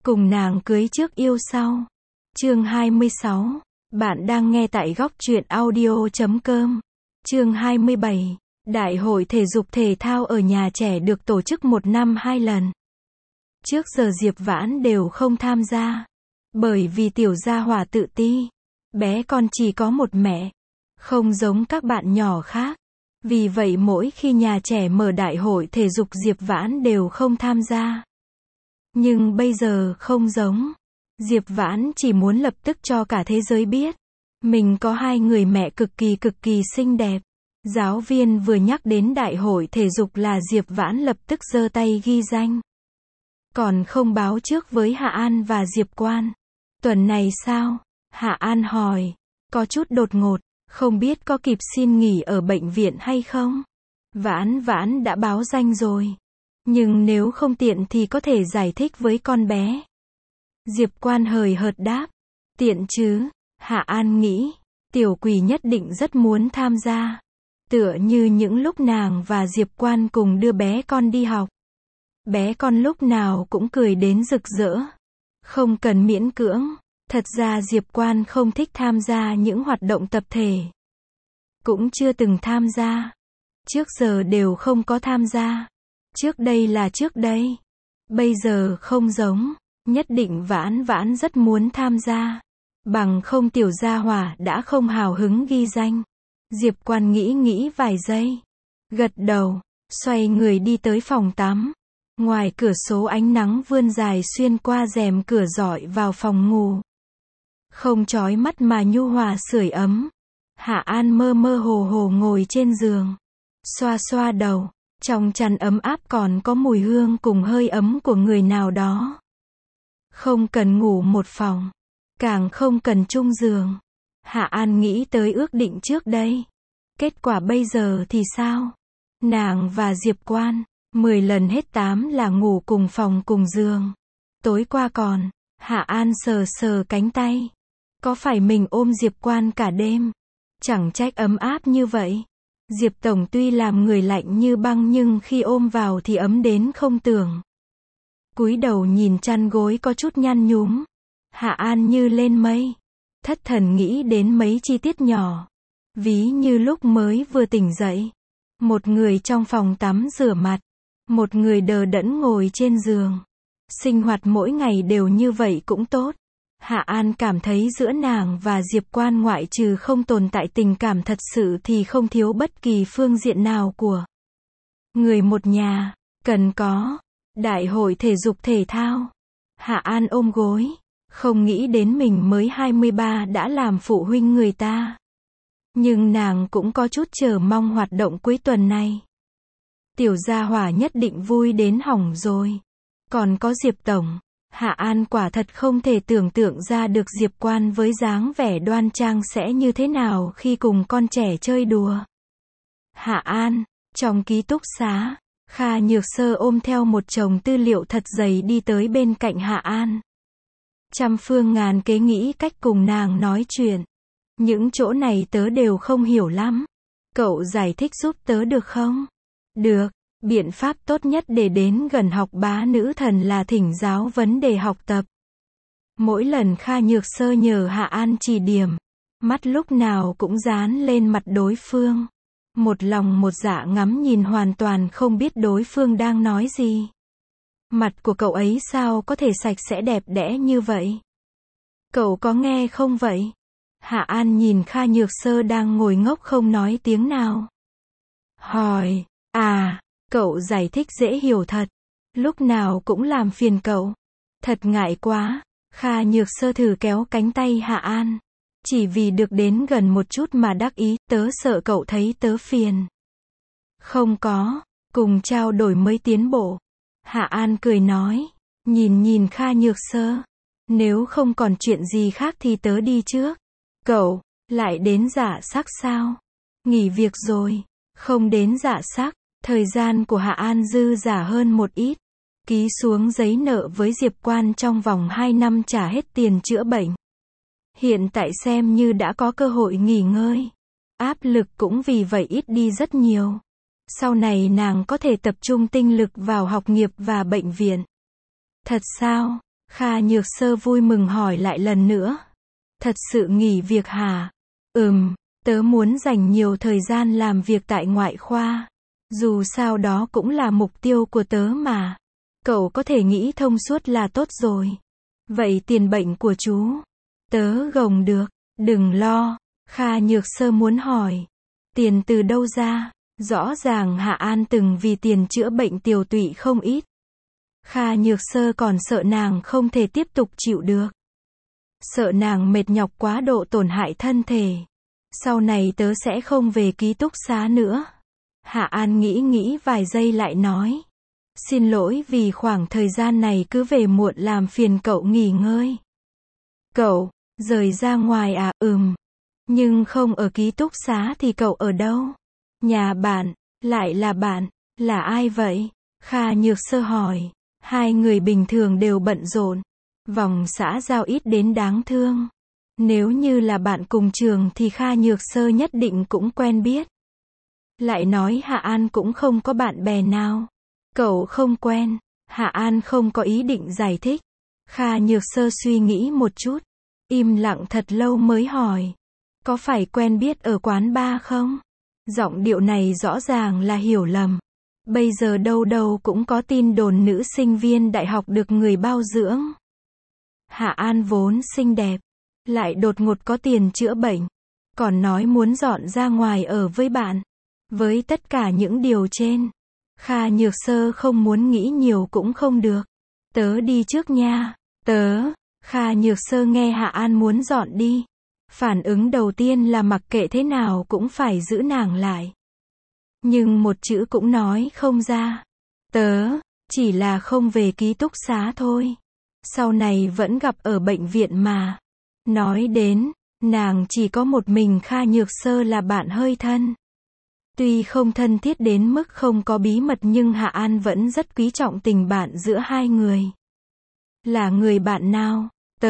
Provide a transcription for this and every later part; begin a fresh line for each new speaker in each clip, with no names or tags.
Cùng nàng cưới trước yêu sau. Chương 26. Bạn đang nghe tại góc truyện audio.com. Chương 27. Đại hội thể dục thể thao ở nhà trẻ được tổ chức một năm 2 lần. Trước giờ Diệp Vãn đều không tham gia. Bởi vì tiểu gia hỏa tự ti. Bé con chỉ có một mẹ. Không giống các bạn nhỏ khác. Vì vậy mỗi khi nhà trẻ mở đại hội thể dục Diệp Vãn đều không tham gia. Nhưng bây giờ không giống. Diệp Vãn chỉ muốn lập tức cho cả thế giới biết. Mình có 2 người mẹ cực kỳ xinh đẹp. Giáo viên vừa nhắc đến đại hội thể dục là Diệp Vãn lập tức giơ tay ghi danh. Còn không báo trước với Hạ An và Diệp Quan. Tuần này sao? Hạ An hỏi. Có chút đột ngột. Không biết có kịp xin nghỉ ở bệnh viện hay không? Vãn đã báo danh rồi. Nhưng nếu không tiện thì có thể giải thích với con bé. Diệp Quan hời hợt đáp. Tiện chứ? Hạ An nghĩ. Tiểu Quỳ nhất định rất muốn tham gia. Tựa như những lúc nàng và Diệp Quan cùng đưa bé con đi học. Bé con lúc nào cũng cười đến rực rỡ. Không cần miễn cưỡng. Thật ra Diệp Quan không thích tham gia những hoạt động tập thể. Cũng chưa từng tham gia. Trước giờ đều không có tham gia. Trước đây là trước đây. Bây giờ không giống. Nhất định Vãn rất muốn tham gia. Bằng không tiểu gia hỏa đã không hào hứng ghi danh. Diệp Quan nghĩ vài giây. Gật đầu. Xoay người đi tới phòng tắm. Ngoài cửa sổ ánh nắng vươn dài xuyên qua rèm cửa rọi vào phòng ngủ. Không chói mắt mà nhu hòa sưởi ấm. Hạ An mơ hồ ngồi trên giường. Xoa đầu. Trong chăn ấm áp còn có mùi hương cùng hơi ấm của người nào đó. Không cần ngủ một phòng. Càng không cần chung giường. Hạ An nghĩ tới ước định trước đây. Kết quả bây giờ thì sao? Nàng và Diệp Quan, 10 lần hết 8 là ngủ cùng phòng cùng giường. Tối qua còn, Hạ An sờ cánh tay. Có phải mình ôm Diệp Quan cả đêm? Chẳng trách ấm áp như vậy. Diệp Tổng tuy làm người lạnh như băng nhưng khi ôm vào thì ấm đến không tưởng. Cúi đầu nhìn chăn gối có chút nhăn nhúm. Hạ An như lên mây. Thất thần nghĩ đến mấy chi tiết nhỏ. Ví như lúc mới vừa tỉnh dậy. Một người trong phòng tắm rửa mặt. Một người đờ đẫn ngồi trên giường. Sinh hoạt mỗi ngày đều như vậy cũng tốt. Hạ An cảm thấy giữa nàng và Diệp Quan ngoại trừ không tồn tại tình cảm thật sự thì không thiếu bất kỳ phương diện nào của người một nhà. Cần có đại hội thể dục thể thao. Hạ An ôm gối. Không nghĩ đến mình mới 23 đã làm phụ huynh người ta. Nhưng nàng cũng có chút chờ mong hoạt động cuối tuần này. Tiểu gia hỏa nhất định vui đến hỏng rồi. Còn có Diệp Tổng. Hạ An quả thật không thể tưởng tượng ra được Diệp Quan với dáng vẻ đoan trang sẽ như thế nào khi cùng con trẻ chơi đùa. Hạ An, trong ký túc xá, Kha Nhược Sơ ôm theo một chồng tư liệu thật dày đi tới bên cạnh Hạ An. Trăm phương ngàn kế nghĩ cách cùng nàng nói chuyện. Những chỗ này tớ đều không hiểu lắm. Cậu giải thích giúp tớ được không? Được. Biện pháp tốt nhất để đến gần học bá nữ thần là thỉnh giáo vấn đề học tập. Mỗi lần Kha Nhược Sơ nhờ Hạ An chỉ điểm, mắt lúc nào cũng dán lên mặt đối phương. Một lòng một dạ ngắm nhìn hoàn toàn không biết đối phương đang nói gì. Mặt của cậu ấy sao có thể sạch sẽ đẹp đẽ như vậy? Cậu có nghe không vậy? Hạ An nhìn Kha Nhược Sơ đang ngồi ngốc không nói tiếng nào. Hỏi, cậu giải thích dễ hiểu thật. Lúc nào cũng làm phiền cậu. Thật ngại quá. Kha Nhược Sơ thử kéo cánh tay Hạ An. Chỉ vì được đến gần một chút mà đắc ý, tớ sợ cậu thấy tớ phiền. Không có, cùng trao đổi mới tiến bộ. Hạ An cười nói. Nhìn Kha Nhược Sơ. Nếu không còn chuyện gì khác thì tớ đi trước. Cậu, lại đến Dạ Sắc sao? Nghỉ việc rồi. Không đến Dạ Sắc. Thời gian của Hạ An dư dả hơn một ít. Ký xuống giấy nợ với Diệp Quan trong vòng 2 năm trả hết tiền chữa bệnh. Hiện tại xem như đã có cơ hội nghỉ ngơi. Áp lực cũng vì vậy ít đi rất nhiều. Sau này nàng có thể tập trung tinh lực vào học nghiệp và bệnh viện. Thật sao? Kha Nhược Sơ vui mừng hỏi lại lần nữa. Thật sự nghỉ việc hả? Tớ muốn dành nhiều thời gian làm việc tại ngoại khoa. Dù sao đó cũng là mục tiêu của tớ mà. Cậu có thể nghĩ thông suốt là tốt rồi. Vậy tiền bệnh của chú? Tớ gồng được. Đừng lo. Kha Nhược Sơ muốn hỏi. Tiền từ đâu ra? Rõ ràng Hạ An từng vì tiền chữa bệnh tiểu tụy không ít. Kha Nhược Sơ còn sợ nàng không thể tiếp tục chịu được. Sợ nàng mệt nhọc quá độ tổn hại thân thể. Sau này tớ sẽ không về ký túc xá nữa. Hạ An nghĩ vài giây lại nói. Xin lỗi vì khoảng thời gian này cứ về muộn làm phiền cậu nghỉ ngơi. Cậu, rời ra ngoài à? Nhưng không ở ký túc xá thì cậu ở đâu? Nhà bạn, lại là bạn, là ai vậy? Kha Nhược Sơ hỏi. Hai người bình thường đều bận rộn. Vòng xã giao ít đến đáng thương. Nếu như là bạn cùng trường thì Kha Nhược Sơ nhất định cũng quen biết. Lại nói Hạ An cũng không có bạn bè nào. Cậu không quen. Hạ An không có ý định giải thích. Kha Nhược Sơ suy nghĩ một chút. Im lặng thật lâu mới hỏi. Có phải quen biết ở quán bar không? Giọng điệu này rõ ràng là hiểu lầm. Bây giờ đâu đâu cũng có tin đồn nữ sinh viên đại học được người bao dưỡng. Hạ An vốn xinh đẹp, lại đột ngột có tiền chữa bệnh, còn nói muốn dọn ra ngoài ở với bạn. Với tất cả những điều trên, Kha Nhược Sơ không muốn nghĩ nhiều cũng không được. Tớ đi trước nha. Kha Nhược Sơ nghe Hạ An muốn dọn đi. Phản ứng đầu tiên là mặc kệ thế nào cũng phải giữ nàng lại. Nhưng một chữ cũng nói không ra. Tớ, chỉ là không về ký túc xá thôi. Sau này vẫn gặp ở bệnh viện mà. Nói đến, nàng chỉ có một mình Kha Nhược Sơ là bạn hơi thân. Tuy không thân thiết đến mức không có bí mật nhưng Hạ An vẫn rất quý trọng tình bạn giữa hai người. Là người bạn nào?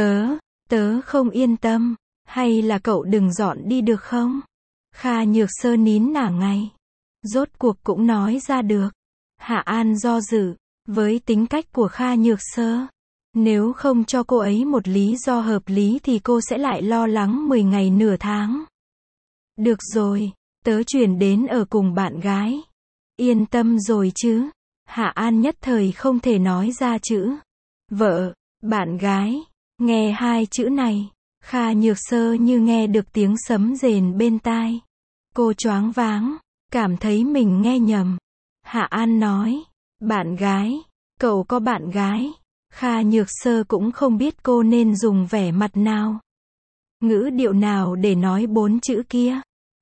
Tớ không yên tâm. Hay là cậu đừng dọn đi được không? Kha Nhược Sơ nín nả ngay. Rốt cuộc cũng nói ra được. Hạ An do dự. Với tính cách của Kha Nhược Sơ, nếu không cho cô ấy một lý do hợp lý thì cô sẽ lại lo lắng 10 ngày nửa tháng. Được rồi, tớ chuyển đến ở cùng bạn gái. Yên tâm rồi chứ? Hạ An nhất thời không thể nói ra chữ vợ, bạn gái. Nghe hai chữ này, Kha Nhược Sơ như nghe được tiếng sấm rền bên tai. Cô choáng váng, cảm thấy mình nghe nhầm. Hạ An nói, bạn gái, cậu có bạn gái? Kha Nhược Sơ cũng không biết cô nên dùng vẻ mặt nào, ngữ điệu nào để nói 4 chữ kia.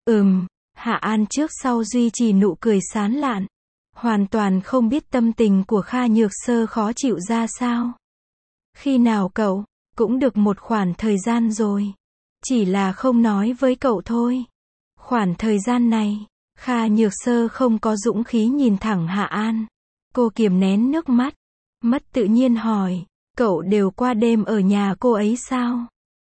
Hạ An trước sau duy trì nụ cười sán lạn, hoàn toàn không biết tâm tình của Kha Nhược Sơ khó chịu ra sao. Khi nào cậu? Cũng được một khoảng thời gian rồi. Chỉ là không nói với cậu thôi. Khoảng thời gian này, Kha Nhược Sơ không có dũng khí nhìn thẳng Hạ An. Cô kiềm nén nước mắt, mất tự nhiên hỏi, cậu đều qua đêm ở nhà cô ấy sao?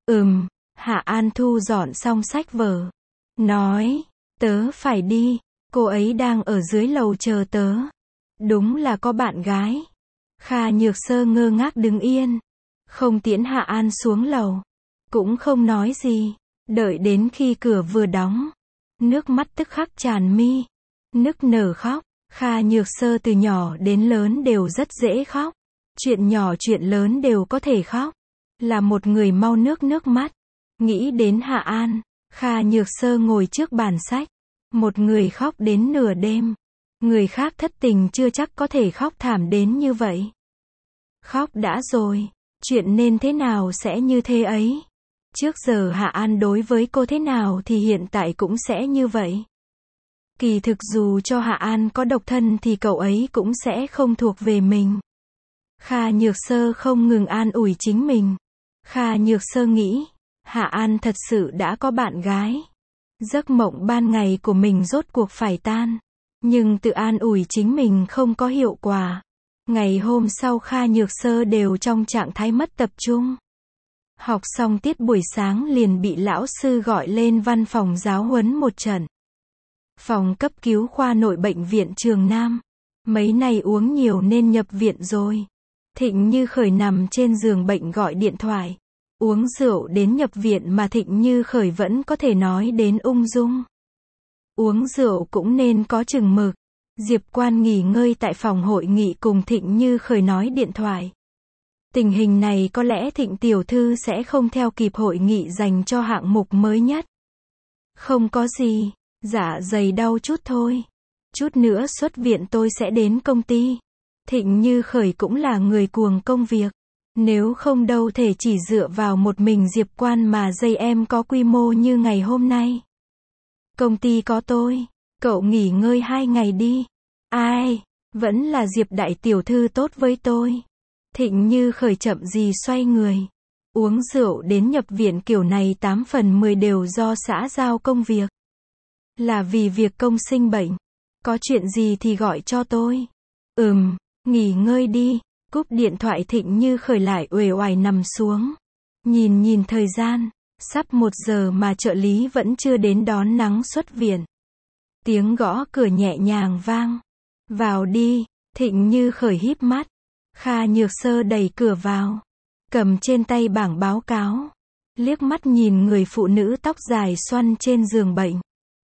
Hạ An thu dọn xong sách vở, nói, tớ phải đi, cô ấy đang ở dưới lầu chờ tớ. Đúng là có bạn gái. Kha Nhược Sơ ngơ ngác đứng yên, không tiễn Hạ An xuống lầu, cũng không nói gì, đợi đến khi cửa vừa đóng, nước mắt tức khắc tràn mi, nức nở khóc. Kha Nhược Sơ từ nhỏ đến lớn đều rất dễ khóc, chuyện nhỏ chuyện lớn đều có thể khóc, là một người mau nước mắt. Nghĩ đến Hạ An, Kha Nhược Sơ ngồi trước bàn sách, một người khóc đến nửa đêm, người khác thất tình chưa chắc có thể khóc thảm đến như vậy. Khóc đã rồi, chuyện nên thế nào sẽ như thế ấy. Trước giờ Hạ An đối với cô thế nào thì hiện tại cũng sẽ như vậy. Kỳ thực dù cho Hạ An có độc thân thì cậu ấy cũng sẽ không thuộc về mình. Kha Nhược Sơ không ngừng an ủi chính mình. Kha Nhược Sơ nghĩ, Hạ An thật sự đã có bạn gái. Giấc mộng ban ngày của mình rốt cuộc phải tan. Nhưng tự an ủi chính mình không có hiệu quả. Ngày hôm sau Kha Nhược Sơ đều trong trạng thái mất tập trung. Học xong tiết buổi sáng liền bị lão sư gọi lên văn phòng giáo huấn một trận. Phòng cấp cứu khoa nội bệnh viện Trường Nam. Mấy này uống nhiều nên nhập viện rồi. Thịnh Như Khởi nằm trên giường bệnh gọi điện thoại. Uống rượu đến nhập viện mà Thịnh Như Khởi vẫn có thể nói đến ung dung. Uống rượu cũng nên có chừng mực. Diệp Quan nghỉ ngơi tại phòng hội nghị cùng Thịnh Như Khởi nói điện thoại. Tình hình này có lẽ Thịnh tiểu thư sẽ không theo kịp hội nghị dành cho hạng mục mới nhất. Không có gì, dạ dày đau chút thôi. Chút nữa xuất viện tôi sẽ đến công ty. Thịnh Như Khởi cũng là người cuồng công việc. Nếu không đâu thể chỉ dựa vào một mình Diệp Quan mà dây em có quy mô như ngày hôm nay. Công ty có tôi, cậu nghỉ ngơi 2 ngày đi. Ai, vẫn là Diệp đại tiểu thư tốt với tôi. Thịnh Như Khởi chậm gì xoay người. Uống rượu đến nhập viện kiểu này 8 phần 10 đều do xã giao công việc. Là vì việc công sinh bệnh. Có chuyện gì thì gọi cho tôi. Nghỉ ngơi đi. Cúp điện thoại Thịnh Như Khởi lại uể oải nằm xuống. Nhìn thời gian. Sắp 1 giờ mà trợ lý vẫn chưa đến đón nắng xuất viện. Tiếng gõ cửa nhẹ nhàng vang. Vào đi. Thịnh Như Khởi híp mắt. Kha Nhược Sơ đẩy cửa vào. Cầm trên tay bảng báo cáo. Liếc mắt nhìn người phụ nữ tóc dài xoăn trên giường bệnh.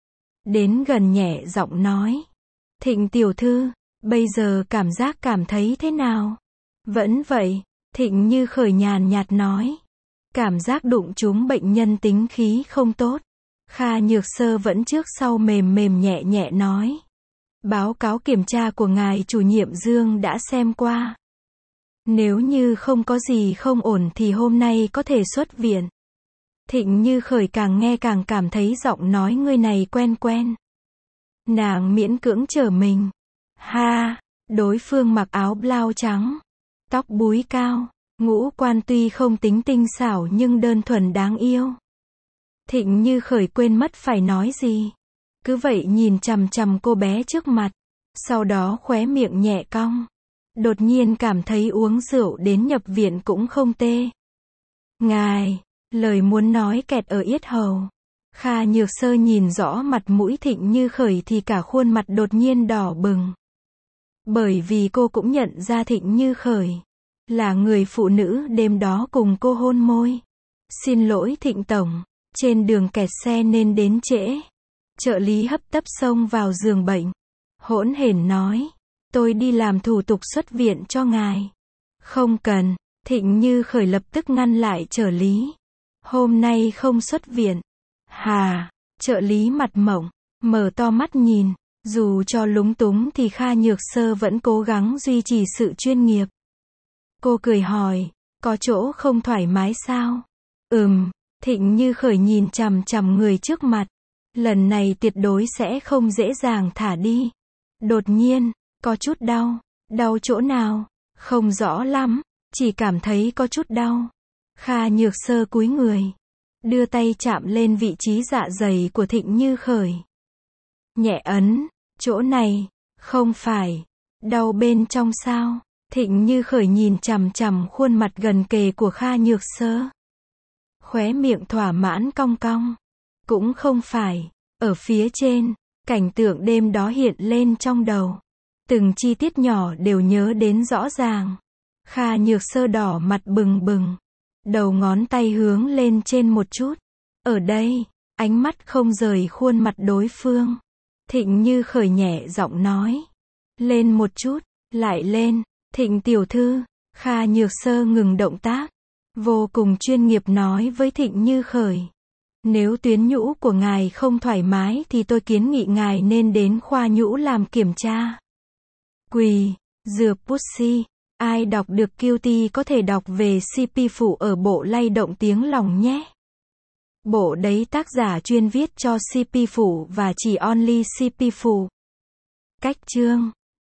Đến gần nhẹ giọng nói. Thịnh tiểu thư, bây giờ cảm thấy thế nào? Vẫn vậy, Thịnh Như Khởi nhàn nhạt nói. Cảm giác đụng trúng bệnh nhân tính khí không tốt. Kha Nhược Sơ vẫn trước sau mềm nhẹ nói. Báo cáo kiểm tra của ngài chủ nhiệm Dương đã xem qua. Nếu như không có gì không ổn thì hôm nay có thể xuất viện. Thịnh Như Khởi càng nghe càng cảm thấy giọng nói người này quen. Nàng miễn cưỡng trở mình. Ha, đối phương mặc áo blau trắng, tóc búi cao, ngũ quan tuy không tính tinh xảo nhưng đơn thuần đáng yêu. Thịnh Như Khởi quên mất phải nói gì. Cứ vậy nhìn chằm cô bé trước mặt. Sau đó khóe miệng nhẹ cong. Đột nhiên cảm thấy uống rượu đến nhập viện cũng không tê. Ngài, lời muốn nói kẹt ở yết hầu. Kha Nhược Sơ nhìn rõ mặt mũi Thịnh Như Khởi thì cả khuôn mặt đột nhiên đỏ bừng. Bởi vì cô cũng nhận ra Thịnh Như Khởi là người phụ nữ đêm đó cùng cô hôn môi. Xin lỗi Thịnh tổng, trên đường kẹt xe nên đến trễ. Trợ lý hấp tấp xông vào giường bệnh. Hỗn hển nói. Tôi đi làm thủ tục xuất viện cho ngài. Không cần, Thịnh Như Khởi lập tức ngăn lại trợ lý. Hôm nay không xuất viện. Hà, trợ lý mặt mộng, mở to mắt nhìn. Dù cho lúng túng thì Kha Nhược Sơ vẫn cố gắng duy trì sự chuyên nghiệp. Cô cười hỏi, có chỗ không thoải mái sao? Thịnh Như Khởi nhìn chằm người trước mặt. Lần này tuyệt đối sẽ không dễ dàng thả đi. Đột nhiên, có chút đau. Đau chỗ nào? Không rõ lắm, chỉ cảm thấy có chút đau. Kha Nhược Sơ cúi người, đưa tay chạm lên vị trí dạ dày của Thịnh Như Khởi. Nhẹ ấn, chỗ này, không phải, đau bên trong sao? Thịnh Như Khởi nhìn chằm khuôn mặt gần kề của Kha Nhược Sơ. Khóe miệng thỏa mãn cong cong. Cũng không phải, ở phía trên, cảnh tượng đêm đó hiện lên trong đầu. Từng chi tiết nhỏ đều nhớ đến rõ ràng. Kha Nhược Sơ đỏ mặt bừng, đầu ngón tay hướng lên trên một chút. Ở đây, ánh mắt không rời khuôn mặt đối phương. Thịnh Như Khởi nhẹ giọng nói. Lên một chút, lại lên, Thịnh tiểu thư. Kha Nhược Sơ ngừng động tác. Vô cùng chuyên nghiệp nói với Thịnh Như Khởi. Nếu tuyến nhũ của ngài không thoải mái thì tôi kiến nghị ngài nên đến khoa nhũ làm kiểm tra. Quỳ, dừa Pussy. Ai đọc được Cutie có thể đọc về CP phụ ở bộ lay động tiếng lòng nhé. Bộ đấy tác giả chuyên viết cho CP phụ và chỉ only CP phụ. Cách chương